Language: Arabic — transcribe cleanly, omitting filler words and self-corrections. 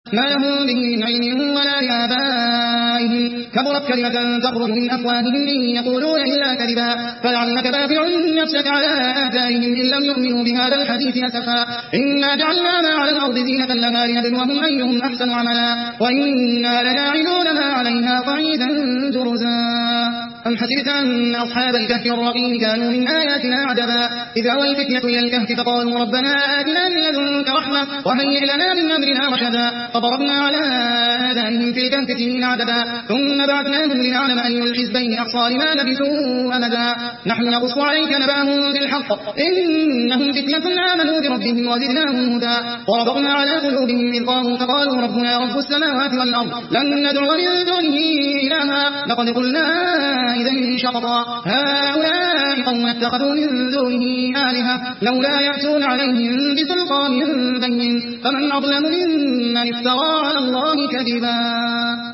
ما لهم به من علم ولا لآبائهم كبرت كلمة تخرج من أفواههم إن يقولون إلا كذبا فلعلك باخع نفسك على آثارهم إن لم يؤمنوا بهذا الحديث أسفا إنا جعلنا ما على الأرض زينة لها لنبلوهم أيهم أحسن عملا وإنا لجاعلون ما عليها صعيدا جرزا أم حسبت أن أصحاب الكهف الرقيم كانوا من آياتنا عجبا إذ أوى الفتية إلى الكهف فقالوا ربنا آتنا من لدنك رحمة وهيئ لنا من أمرنا رشدا فضربنا على آذانهم في الكهف سنين عددا ثم بعثناهم لنعلم أي الحزبين أحصى لما لبثوا أمدا نحن نقص عليك نبأهم بالحق إنهم فتية آمنوا بربهم وزدناهم هدى وربطنا على قلوبهم إذ قاموا فقالوا ربنا رب السماوات والأرض لن ندعو من دونه إلها لقد قلنا إذا شططا هؤلاء قوم اتخذوا من دونه آلهة لولا يأتون عليهم بسلطان بين فمن أظلم ممن افترى على الله كذبا